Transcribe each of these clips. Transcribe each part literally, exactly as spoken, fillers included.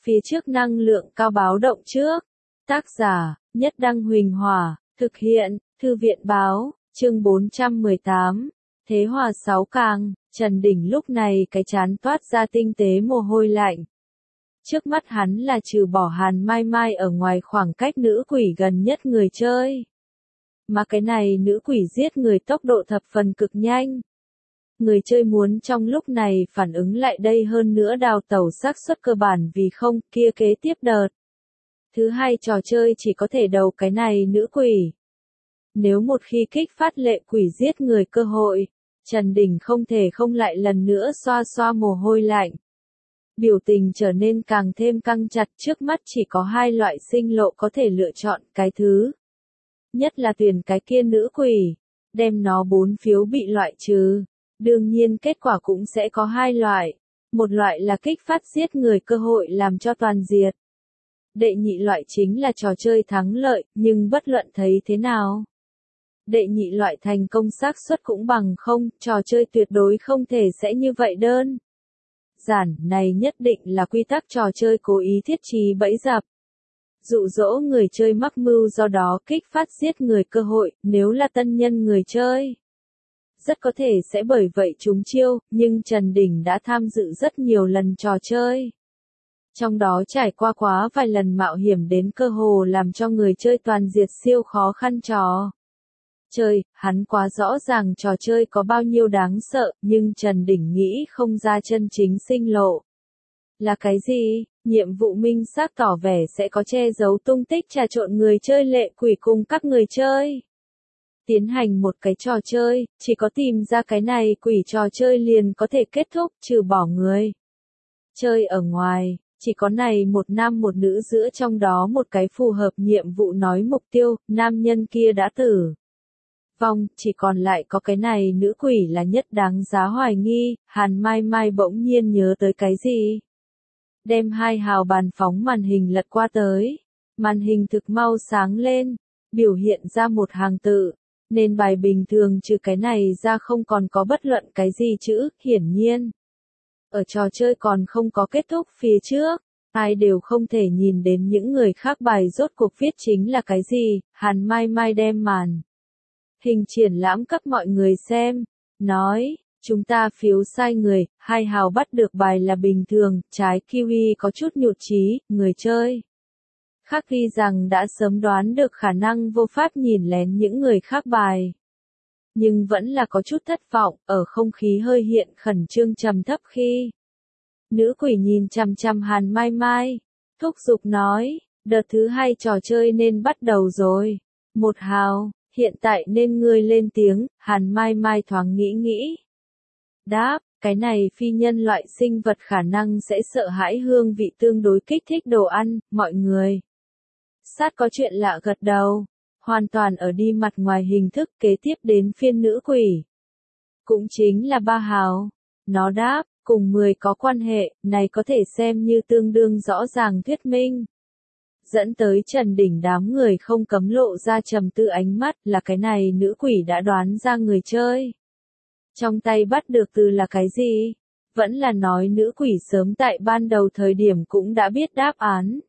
phía trước năng lượng cao báo động trước. Tác giả, Nhất Đăng Huỳnh Hòa, thực hiện, Thư viện báo, chương bốn trăm mười tám. Thế Hòa sáu càng, Trần Đình lúc này cái trán toát ra tinh tế mồ hôi lạnh. Trước mắt hắn là trừ bỏ Hàn Mai Mai ở ngoài khoảng cách nữ quỷ gần nhất người chơi. Mà cái này nữ quỷ giết người tốc độ thập phần cực nhanh. Người chơi muốn trong lúc này phản ứng lại đây hơn nữa đào tẩu xác suất cơ bản vì không kia kế tiếp đợt. Thứ hai trò chơi chỉ có thể đầu cái này nữ quỷ. Nếu một khi kích phát lệ quỷ giết người cơ hội, Trần Đình không thể không lại lần nữa xoa xoa mồ hôi lạnh. Biểu tình trở nên càng thêm căng chặt, trước mắt chỉ có hai loại sinh lộ có thể lựa chọn, cái thứ nhất là tuyển cái kia nữ quỷ, đem nó bốn phiếu bị loại trừ. Đương nhiên kết quả cũng sẽ có hai loại, một loại là kích phát giết người cơ hội làm cho toàn diệt. Đệ nhị loại chính là trò chơi thắng lợi, nhưng bất luận thấy thế nào. Đệ nhị loại thành công xác suất cũng bằng không, trò chơi tuyệt đối không thể sẽ như vậy đơn. Giản, này nhất định là quy tắc trò chơi cố ý thiết trí bẫy dập. Dụ dỗ người chơi mắc mưu do đó kích phát giết người cơ hội, nếu là tân nhân người chơi. Rất có thể sẽ bởi vậy trúng chiêu, nhưng Trần Đình đã tham dự rất nhiều lần trò chơi. Trong đó trải qua quá vài lần mạo hiểm đến cơ hồ làm cho người chơi toàn diệt siêu khó khăn trò chơi, hắn quá rõ ràng trò chơi có bao nhiêu đáng sợ, nhưng Trần Đình nghĩ không ra chân chính sinh lộ. Là cái gì? Nhiệm vụ minh xác tỏ vẻ sẽ có che giấu tung tích trà trộn người chơi lệ quỷ cùng các người chơi. Tiến hành một cái trò chơi, chỉ có tìm ra cái này quỷ trò chơi liền có thể kết thúc, trừ bỏ người chơi ở ngoài, chỉ có này một nam một nữ giữa trong đó một cái phù hợp nhiệm vụ nói mục tiêu, nam nhân kia đã tử vong, chỉ còn lại có cái này nữ quỷ là nhất đáng giá hoài nghi. Hàn Mai Mai bỗng nhiên nhớ tới cái gì? Đem hai hào bàn phóng màn hình lật qua tới, màn hình thực mau sáng lên, biểu hiện ra một hàng tự. Nên bài bình thường trừ cái này ra không còn có bất luận cái gì chữ, hiển nhiên. Ở trò chơi còn không có kết thúc phía trước, ai đều không thể nhìn đến những người khác bài rốt cuộc viết chính là cái gì. Hàn Mai Mai đem màn hình triển lãm cấp mọi người xem, nói, chúng ta phiếu sai người, hai hào bắt được bài là bình thường, trái kiwi có chút nhụt chí, người chơi khác ghi rằng đã sớm đoán được khả năng vô pháp nhìn lén những người khác bài. Nhưng vẫn là có chút thất vọng, ở không khí hơi hiện khẩn trương trầm thấp khi. Nữ quỷ nhìn chằm chằm Hàn Mai Mai, thúc giục nói, đợt thứ hai trò chơi nên bắt đầu rồi. Một hào, hiện tại nên ngươi lên tiếng. Hàn Mai Mai thoáng nghĩ nghĩ. Đáp, cái này phi nhân loại sinh vật khả năng sẽ sợ hãi hương vị tương đối kích thích đồ ăn, mọi người. Sát có chuyện lạ gật đầu, hoàn toàn ở đi mặt ngoài hình thức. Kế tiếp đến phiên nữ quỷ. Cũng chính là ba hào. Nó đáp, cùng mười có quan hệ, này có thể xem như tương đương rõ ràng thuyết minh. Dẫn tới Trần Đình đám người không cấm lộ ra trầm tư ánh mắt, là cái này nữ quỷ đã đoán ra người chơi. Trong tay bắt được từ là cái gì? Vẫn là nói nữ quỷ sớm tại ban đầu thời điểm cũng đã biết đáp án.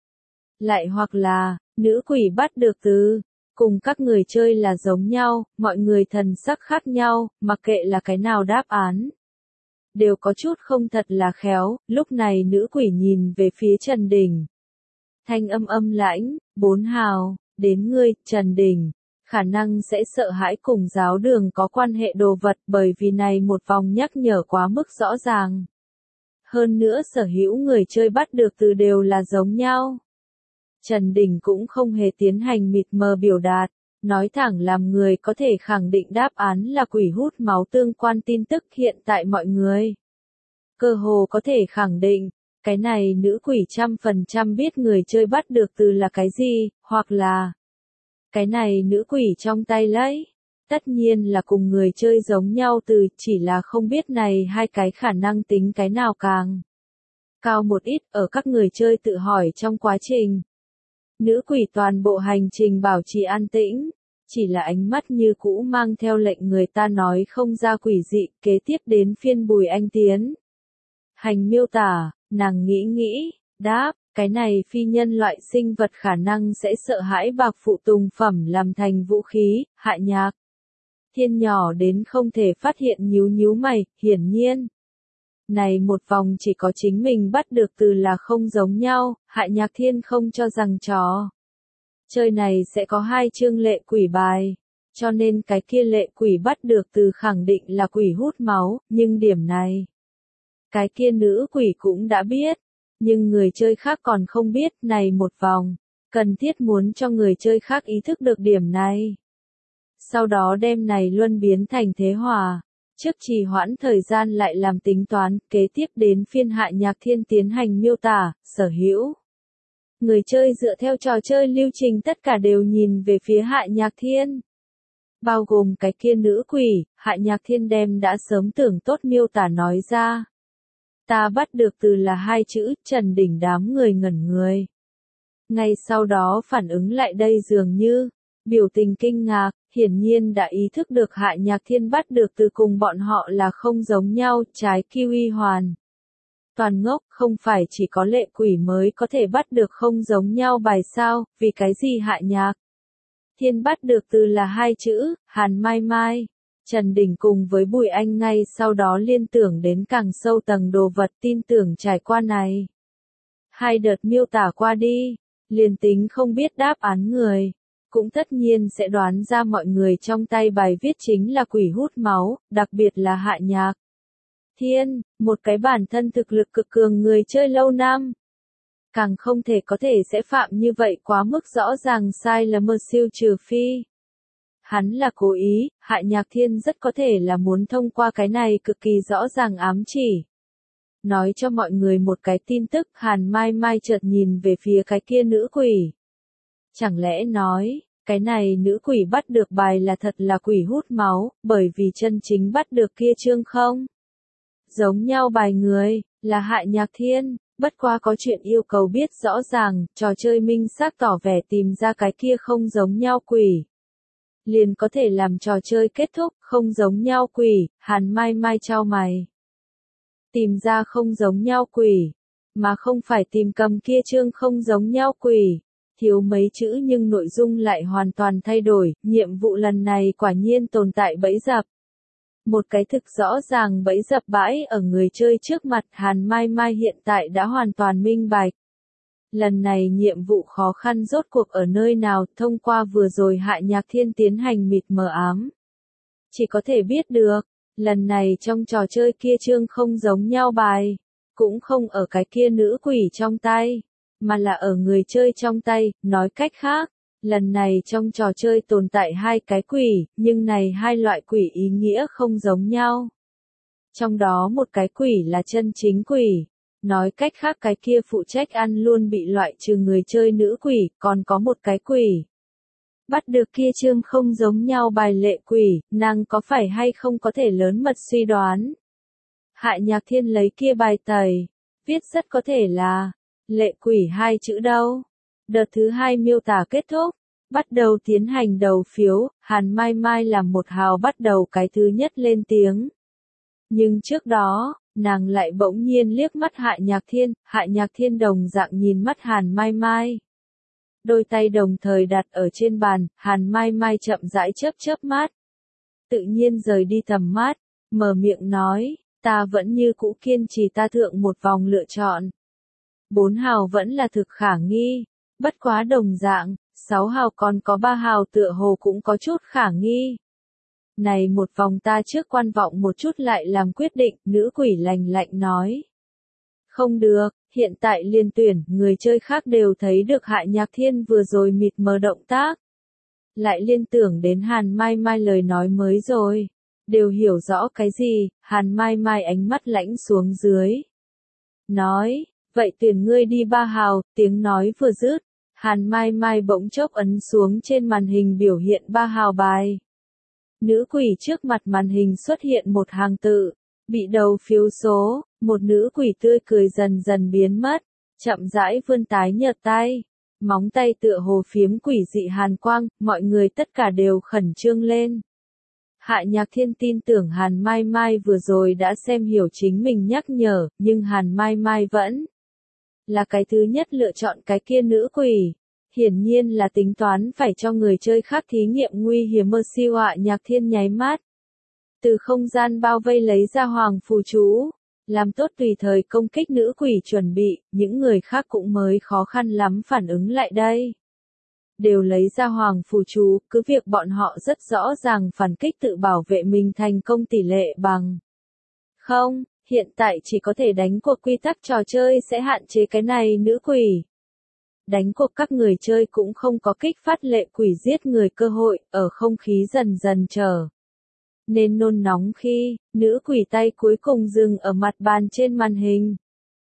Lại hoặc là, nữ quỷ bắt được từ, cùng các người chơi là giống nhau, mọi người thần sắc khác nhau, mặc kệ là cái nào đáp án. Đều có chút không thật là khéo, lúc này nữ quỷ nhìn về phía Trần Đình. Thanh âm âm lãnh, bốn hào, đến ngươi, Trần Đình. Khả năng sẽ sợ hãi cùng giáo đường có quan hệ đồ vật bởi vì này một vòng nhắc nhở quá mức rõ ràng. Hơn nữa sở hữu người chơi bắt được từ đều là giống nhau. Trần Đình cũng không hề tiến hành mịt mờ biểu đạt, nói thẳng làm người có thể khẳng định đáp án là quỷ hút máu tương quan tin tức hiện tại mọi người. Cơ hồ có thể khẳng định, cái này nữ quỷ trăm phần trăm biết người chơi bắt được từ là cái gì, hoặc là cái này nữ quỷ trong tay lấy. Tất nhiên là cùng người chơi giống nhau từ, chỉ là không biết này hai cái khả năng tính cái nào càng cao một ít. Ở các người chơi tự hỏi trong quá trình, nữ quỷ toàn bộ hành trình bảo trì an tĩnh, chỉ là ánh mắt như cũ mang theo lệnh người ta nói không ra quỷ dị. Kế tiếp đến phiên Bùi Anh Tiến hành miêu tả, nàng nghĩ nghĩ, Đáp, cái này phi nhân loại sinh vật khả năng sẽ sợ hãi bạc phụ tùng phẩm làm thành vũ khí, Hạ Nhạc Thiên nhỏ đến không thể phát hiện nhíu nhíu mày, hiển nhiên. Này một vòng chỉ có chính mình bắt được từ là không giống nhau, Hạ Nhạc Thiên không cho rằng trò chơi này sẽ có hai chương lệ quỷ bài. Cho nên cái kia lệ quỷ bắt được từ khẳng định là quỷ hút máu, nhưng điểm này, cái kia nữ quỷ cũng đã biết, nhưng người chơi khác còn không biết. Này một vòng, cần thiết muốn cho người chơi khác ý thức được điểm này. Sau đó đem này luân biến thành thế hòa, trước trì hoãn thời gian lại làm tính toán, kế tiếp đến phiên Hạ Nhạc Thiên tiến hành miêu tả, sở hữu. Người chơi dựa theo trò chơi lưu trình tất cả đều nhìn về phía Hạ Nhạc Thiên. Bao gồm cái kia nữ quỷ, Hạ Nhạc Thiên đem đã sớm tưởng tốt miêu tả nói ra. Ta bắt được từ là hai chữ, Trần Đỉnh đám người ngẩn người. Ngay sau đó phản ứng lại đây dường như, biểu tình kinh ngạc, hiển nhiên đã ý thức được Hạ Nhạc Thiên bắt được từ cùng bọn họ là không giống nhau, trái kiwi hoàn. Toàn ngốc, không phải chỉ có lệ quỷ mới có thể bắt được không giống nhau bài sao, vì cái gì Hạ Nhạc Thiên bắt được từ là hai chữ, Hàn Mai Mai. Trần Đình cùng với Bùi Anh ngay sau đó liên tưởng đến càng sâu tầng đồ vật, tin tưởng trải qua này. Hai đợt miêu tả qua đi, liền tính không biết đáp án người, cũng tất nhiên sẽ đoán ra mọi người trong tay bài viết chính là quỷ hút máu, đặc biệt là Hạ Nhạc Thiên, một cái bản thân thực lực cực cường người chơi lâu năm. Càng không thể có thể sẽ phạm như vậy quá mức rõ ràng sai là mơ siêu trừ phi. Hắn là cố ý, Hạ Nhạc Thiên rất có thể là muốn thông qua cái này cực kỳ rõ ràng ám chỉ. Nói cho mọi người một cái tin tức, Hàn Mai Mai chợt nhìn về phía cái kia nữ quỷ. Chẳng lẽ nói, cái này nữ quỷ bắt được bài là thật là quỷ hút máu, bởi vì chân chính bắt được kia chương không? Giống nhau bài người, là Hạ Nhạc Thiên. Bất quá có chuyện yêu cầu biết rõ ràng, trò chơi minh xác tỏ vẻ tìm ra cái kia không giống nhau quỷ. Liền có thể làm trò chơi kết thúc, không giống nhau quỷ, Hàn Mai Mai chau mày. Tìm ra không giống nhau quỷ, mà không phải tìm cầm kia chương không giống nhau quỷ. Thiếu mấy chữ nhưng nội dung lại hoàn toàn thay đổi, nhiệm vụ lần này quả nhiên tồn tại bẫy dập. Một cái thực rõ ràng bẫy dập bãi ở người chơi trước mặt, Hàn Mai Mai hiện tại đã hoàn toàn minh bạch. Lần này nhiệm vụ khó khăn rốt cuộc ở nơi nào, thông qua vừa rồi Hạ Nhạc Thiên tiến hành mịt mờ ám. Chỉ có thể biết được, lần này trong trò chơi kia chương không giống nhau bài, cũng không ở cái kia nữ quỷ trong tay, mà là ở người chơi trong tay, nói cách khác. Lần này trong trò chơi tồn tại hai cái quỷ, nhưng này hai loại quỷ ý nghĩa không giống nhau. Trong đó một cái quỷ là chân chính quỷ, nói cách khác cái kia phụ trách ăn luôn bị loại trừ người chơi nữ quỷ, còn có một cái quỷ. Bắt được kia chương không giống nhau bài lệ quỷ, nàng có phải hay không có thể lớn mật suy đoán. Hạ Nhạc Thiên lấy kia bài tẩy, viết rất có thể là, lệ quỷ hai chữ đâu. Đợt thứ hai miêu tả kết thúc, bắt đầu tiến hành đầu phiếu, Hàn Mai Mai làm một hào bắt đầu cái thứ nhất lên tiếng. Nhưng trước đó, nàng lại bỗng nhiên liếc mắt Hạ Nhạc Thiên, Hạ Nhạc Thiên đồng dạng nhìn mắt Hàn Mai Mai. Đôi tay đồng thời đặt ở trên bàn, Hàn Mai Mai chậm rãi chớp chớp mắt. Tự nhiên rời đi tầm mắt, mở miệng nói, ta vẫn như cũ kiên trì ta thượng một vòng lựa chọn. Bốn hào vẫn là thực khả nghi, bất quá đồng dạng, sáu hào còn có ba hào tựa hồ cũng có chút khả nghi. Này một vòng ta trước quan vọng một chút lại làm quyết định, nữ quỷ lành lạnh nói. Không được, hiện tại liên tuyển, người chơi khác đều thấy được Hạ Nhạc Thiên vừa rồi mịt mờ động tác. Lại liên tưởng đến Hàn Mai Mai lời nói mới rồi. Đều hiểu rõ cái gì, Hàn Mai Mai ánh mắt lãnh xuống dưới. Nói, vậy tuyển ngươi đi ba hào, tiếng nói vừa dứt. Hàn Mai Mai bỗng chốc ấn xuống trên màn hình biểu hiện ba hào bài. Nữ quỷ trước mặt màn hình xuất hiện một hàng tự, bị đầu phiếu số, một nữ quỷ tươi cười dần dần biến mất, chậm rãi vươn tái nhợt tay, móng tay tựa hồ phiếm quỷ dị hàn quang, mọi người tất cả đều khẩn trương lên. Hạ Nhạc Thiên tin tưởng Hàn Mai Mai vừa rồi đã xem hiểu chính mình nhắc nhở, nhưng Hàn Mai Mai vẫn là cái thứ nhất lựa chọn cái kia nữ quỷ. Hiển nhiên là tính toán phải cho người chơi khác thí nghiệm nguy hiểm. Mercy Họa Nhạc Thiên nháy mắt. Từ không gian bao vây lấy ra hoàng phù chú. Làm tốt tùy thời công kích nữ quỷ chuẩn bị, những người khác cũng mới khó khăn lắm phản ứng lại đây. Đều lấy ra hoàng phù chú, cứ việc bọn họ rất rõ ràng phản kích tự bảo vệ mình thành công tỷ lệ bằng. Không, hiện tại chỉ có thể đánh cuộc quy tắc trò chơi sẽ hạn chế cái này nữ quỷ. Đánh cuộc các người chơi cũng không có kích phát lệ quỷ giết người cơ hội, ở không khí dần dần trở. Nên nôn nóng khi, nữ quỷ tay cuối cùng dừng ở mặt bàn trên màn hình.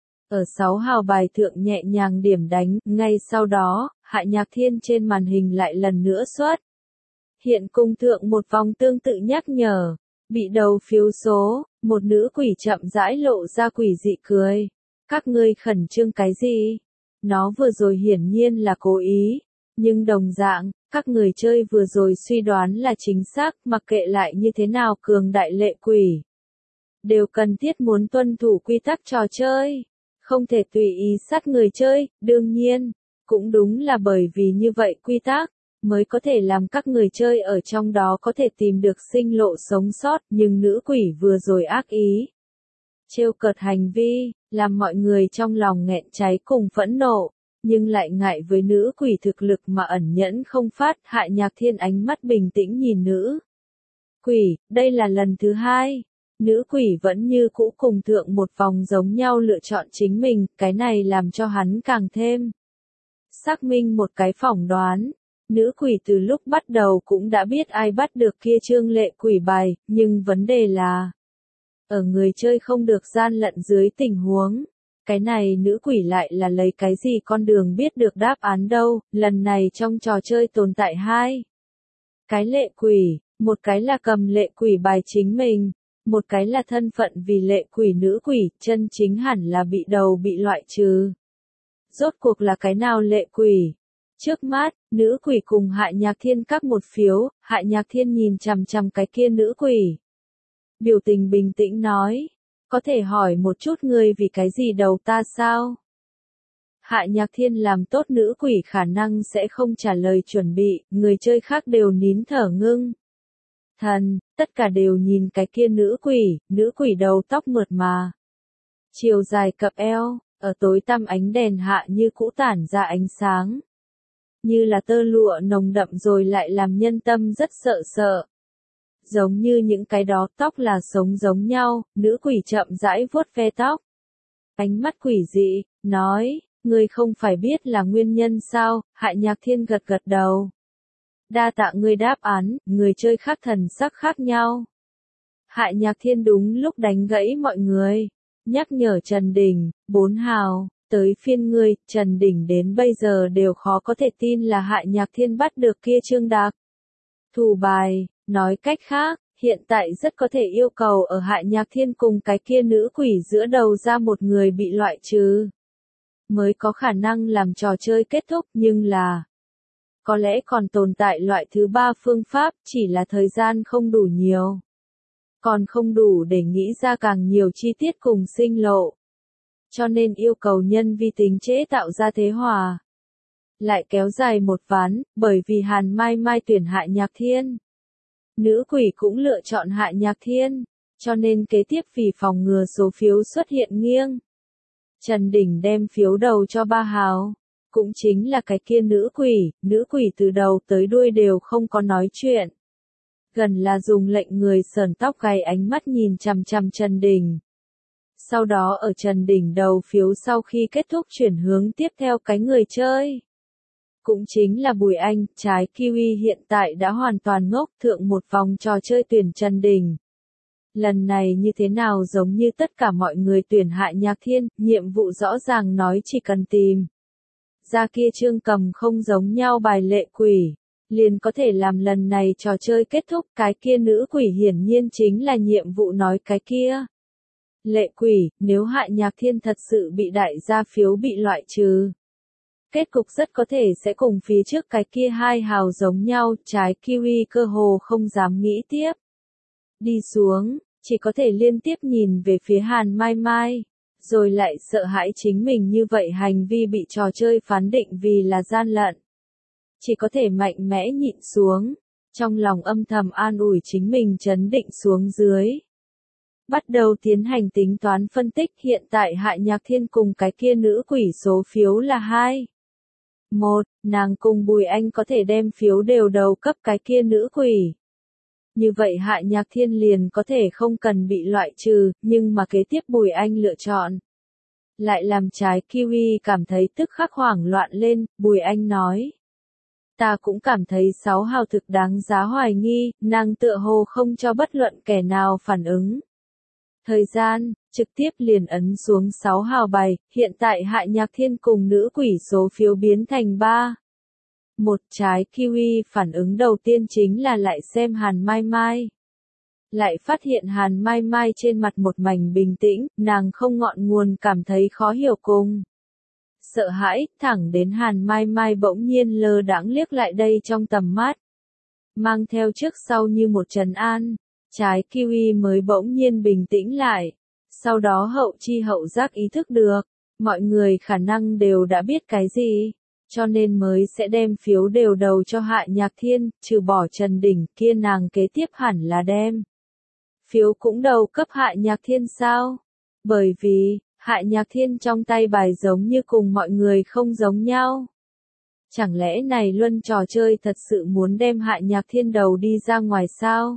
Ở sáu hào bài thượng nhẹ nhàng điểm đánh, ngay sau đó, Hạ Nhạc Thiên trên màn hình lại lần nữa xuất. Hiện cung thượng một vòng tương tự nhắc nhở, bị đầu phiếu số, một nữ quỷ chậm rãi lộ ra quỷ dị cười. Các ngươi khẩn trương cái gì? Nó vừa rồi hiển nhiên là cố ý, nhưng đồng dạng, các người chơi vừa rồi suy đoán là chính xác, mặc kệ lại như thế nào cường đại lệ quỷ. Đều cần thiết muốn tuân thủ quy tắc trò chơi, không thể tùy ý sát người chơi, đương nhiên, cũng đúng là bởi vì như vậy quy tắc, mới có thể làm các người chơi ở trong đó có thể tìm được sinh lộ sống sót, nhưng nữ quỷ vừa rồi ác ý. Trêu cợt hành vi, làm mọi người trong lòng nghẹn cháy cùng phẫn nộ, nhưng lại ngại với nữ quỷ thực lực mà ẩn nhẫn không phát. Hạ Nhạc Thiên ánh mắt bình tĩnh nhìn nữ quỷ, đây là lần thứ hai. Nữ quỷ vẫn như cũ cùng thượng một vòng giống nhau lựa chọn chính mình, cái này làm cho hắn càng thêm xác minh một cái phỏng đoán. Nữ quỷ từ lúc bắt đầu cũng đã biết ai bắt được kia trương lệ quỷ bài, nhưng vấn đề là ở người chơi không được gian lận dưới tình huống. Cái này nữ quỷ lại là lấy cái gì con đường biết được đáp án đâu. Lần này trong trò chơi tồn tại hai cái lệ quỷ, một cái là cầm lệ quỷ bài chính mình, một cái là thân phận vì lệ quỷ nữ quỷ, chân chính hẳn là bị đầu bị loại trừ. Rốt cuộc là cái nào lệ quỷ? Trước mắt, nữ quỷ cùng Hạ Nhạc Thiên các một phiếu. Hạ Nhạc Thiên nhìn chằm chằm cái kia nữ quỷ, biểu tình bình tĩnh nói, có thể hỏi một chút ngươi vì cái gì đầu ta sao? Hạ Nhạc Thiên làm tốt nữ quỷ khả năng sẽ không trả lời chuẩn bị, người chơi khác đều nín thở ngưng. Thần, tất cả đều nhìn cái kia nữ quỷ, nữ quỷ đầu tóc mượt mà. Chiều dài cặp eo, ở tối tăm ánh đèn hạ như cũ tản ra ánh sáng. Như là tơ lụa nồng đậm rồi lại làm nhân tâm rất sợ sợ. Giống như những cái đó tóc là sống giống nhau, nữ quỷ chậm rãi vuốt ve tóc. Ánh mắt quỷ dị, nói, ngươi không phải biết là nguyên nhân sao? Hạ Nhạc Thiên gật gật đầu. Đa tạ ngươi đáp án, người chơi khác thần sắc khác nhau. Hạ Nhạc Thiên đúng lúc đánh gãy mọi người. Nhắc nhở Trần Đình, bốn hào, tới phiên ngươi. Trần Đình đến bây giờ đều khó có thể tin là Hạ Nhạc Thiên bắt được kia trương đặc thủ bài. Nói cách khác, hiện tại rất có thể yêu cầu ở Hạ Nhạc Thiên cùng cái kia nữ quỷ giữa đầu ra một người bị loại trừ, mới có khả năng làm trò chơi kết thúc, nhưng là có lẽ còn tồn tại loại thứ ba phương pháp, chỉ là thời gian không đủ nhiều. Còn không đủ để nghĩ ra càng nhiều chi tiết cùng sinh lộ. Cho nên yêu cầu nhân vi tính chế tạo ra thế hòa. Lại kéo dài một ván, bởi vì Hàn Mai Mai tuyển Hạ Nhạc Thiên. Nữ quỷ cũng lựa chọn Hạ Nhạc Thiên, cho nên kế tiếp vì phòng ngừa số phiếu xuất hiện nghiêng. Trần Đình đem phiếu đầu cho ba hào, cũng chính là cái kia nữ quỷ, nữ quỷ từ đầu tới đuôi đều không có nói chuyện. Gần là dùng lệnh người sờn tóc gáy ánh mắt nhìn chằm chằm Trần Đình. Sau đó ở Trần Đình đầu phiếu sau khi kết thúc chuyển hướng tiếp theo cái người chơi. Cũng chính là Bùi Anh, trái Kiwi hiện tại đã hoàn toàn ngốc thượng một vòng trò chơi tuyển Trần Đình. Lần này như thế nào giống như tất cả mọi người tuyển Hạ Nhạc Thiên, nhiệm vụ rõ ràng nói chỉ cần tìm ra kia trương cầm không giống nhau bài lệ quỷ, liền có thể làm lần này trò chơi kết thúc. Cái kia nữ quỷ hiển nhiên chính là nhiệm vụ nói cái kia lệ quỷ, nếu Hạ Nhạc Thiên thật sự bị đại gia phiếu bị loại trừ. Kết cục rất có thể sẽ cùng phía trước cái kia hai hào giống nhau, trái Kiwi cơ hồ không dám nghĩ tiếp. Đi xuống, chỉ có thể liên tiếp nhìn về phía Hàn Mai Mai. rồi lại sợ hãi chính mình như vậy hành vi bị trò chơi phán định vì là gian lận. Chỉ có thể mạnh mẽ nhịn xuống, trong lòng âm thầm an ủi chính mình trấn định xuống dưới. Bắt đầu tiến hành tính toán phân tích, hiện tại Hạ Nhạc Thiên cùng cái kia nữ quỷ số phiếu là hai. Một, nàng cùng Bùi Anh có thể đem phiếu đều đầu cấp cái kia nữ quỷ. Như vậy Hạ Nhạc Thiên liền có thể không cần bị loại trừ, nhưng mà kế tiếp Bùi Anh lựa chọn. Lại làm trái Kiwi cảm thấy tức khắc hoảng loạn lên, Bùi Anh nói. Ta cũng cảm thấy sáu hào thực đáng giá hoài nghi, nàng tựa hồ không cho bất luận kẻ nào phản ứng. Thời gian, trực tiếp liền ấn xuống sáu hào bài, hiện tại Hạ Nhạc Thiên cùng nữ quỷ số phiếu biến thành ba. Một trái Kiwi phản ứng đầu tiên chính là lại xem Hàn Mai Mai. Lại phát hiện Hàn Mai Mai trên mặt một mảnh bình tĩnh, nàng không ngọn nguồn cảm thấy khó hiểu cùng. Sợ hãi, thẳng đến Hàn Mai Mai bỗng nhiên lơ đãng liếc lại đây trong tầm mắt. Mang theo trước sau như một trấn an, trái Kiwi mới bỗng nhiên bình tĩnh lại. Sau đó hậu chi hậu giác ý thức được, mọi người khả năng đều đã biết cái gì, cho nên mới sẽ đem phiếu đều đầu cho Hạ Nhạc Thiên, trừ bỏ Trần Đình kia nàng kế tiếp hẳn là đem. Phiếu cũng đầu cấp Hạ Nhạc Thiên sao? Bởi vì, Hạ Nhạc Thiên trong tay bài giống như cùng mọi người không giống nhau. Chẳng lẽ này luân trò chơi thật sự muốn đem Hạ Nhạc Thiên đầu đi ra ngoài sao?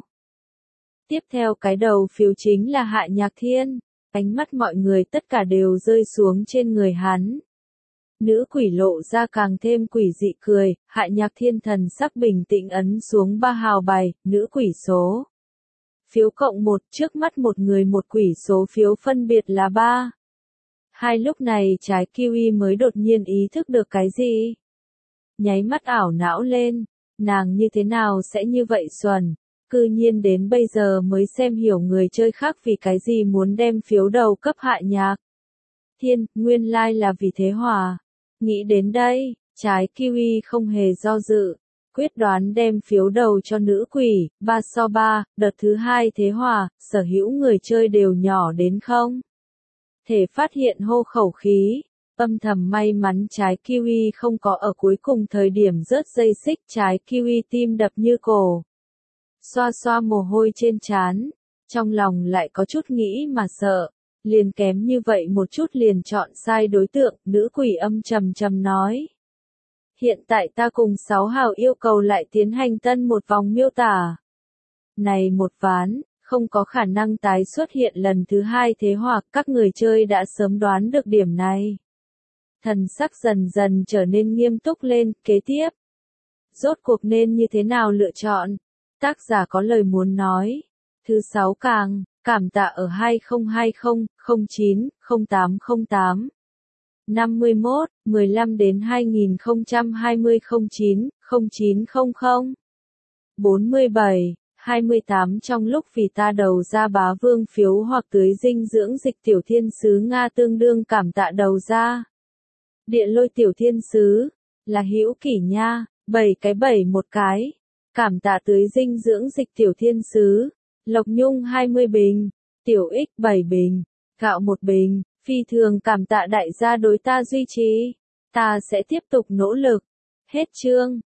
Tiếp theo cái đầu phiếu chính là Hạ Nhạc Thiên, ánh mắt mọi người tất cả đều rơi xuống trên người hắn. Nữ quỷ lộ ra càng thêm quỷ dị cười, Hạ Nhạc Thiên thần sắc bình tĩnh ấn xuống ba hào bài, nữ quỷ số. Phiếu cộng một, trước mắt một người một quỷ số phiếu phân biệt là ba. Hai lúc này trái Kiwi mới đột nhiên ý thức được cái gì. Nháy mắt ảo não lên, nàng như thế nào sẽ như vậy xuẩn, cư nhiên đến bây giờ mới xem hiểu người chơi khác vì cái gì muốn đem phiếu đầu cấp Hạ Nhạc Thiên, nguyên lai là vì thế hòa. Nghĩ đến đây, trái Kiwi không hề do dự, quyết đoán đem phiếu đầu cho nữ quỷ, ba so ba, đợt thứ hai thế hòa, sở hữu người chơi đều nhỏ đến không. Thể phát hiện hô khẩu khí, âm thầm may mắn trái Kiwi không có ở cuối cùng thời điểm rớt dây xích, trái Kiwi tim đập như cổ. Xoa xoa mồ hôi trên trán, trong lòng lại có chút nghĩ mà sợ, liền kém như vậy một chút liền chọn sai đối tượng, nữ quỷ âm trầm trầm nói. Hiện tại ta cùng sáu hào yêu cầu lại tiến hành tân một vòng miêu tả. Này một ván, không có khả năng tái xuất hiện lần thứ hai thế hoặc các người chơi đã sớm đoán được điểm này. Thần sắc dần dần trở nên nghiêm túc lên, kế tiếp. Rốt cuộc nên như thế nào lựa chọn? Tác giả có lời muốn nói. Thứ sáu càng, cảm tạ ở hai không hai không, không chín, không tám không tám. năm mươi mốt, mười lăm đến hai nghìn không trăm hai mươi không chín, không chín không không. bốn mươi bảy, hai mươi tám trong lúc vì ta đầu ra bá vương phiếu hoặc tưới dinh dưỡng dịch tiểu thiên sứ Nga tương đương cảm tạ đầu ra. Địa lôi tiểu thiên sứ, là hữu kỷ nha, bảy cái bảy một cái. Cảm tạ tưới dinh dưỡng dịch tiểu thiên sứ, Lộc Nhung hai mươi bình, tiểu ích bảy bình, gạo một bình, phi thường cảm tạ đại gia đối ta duy trì, ta sẽ tiếp tục nỗ lực. Hết chương.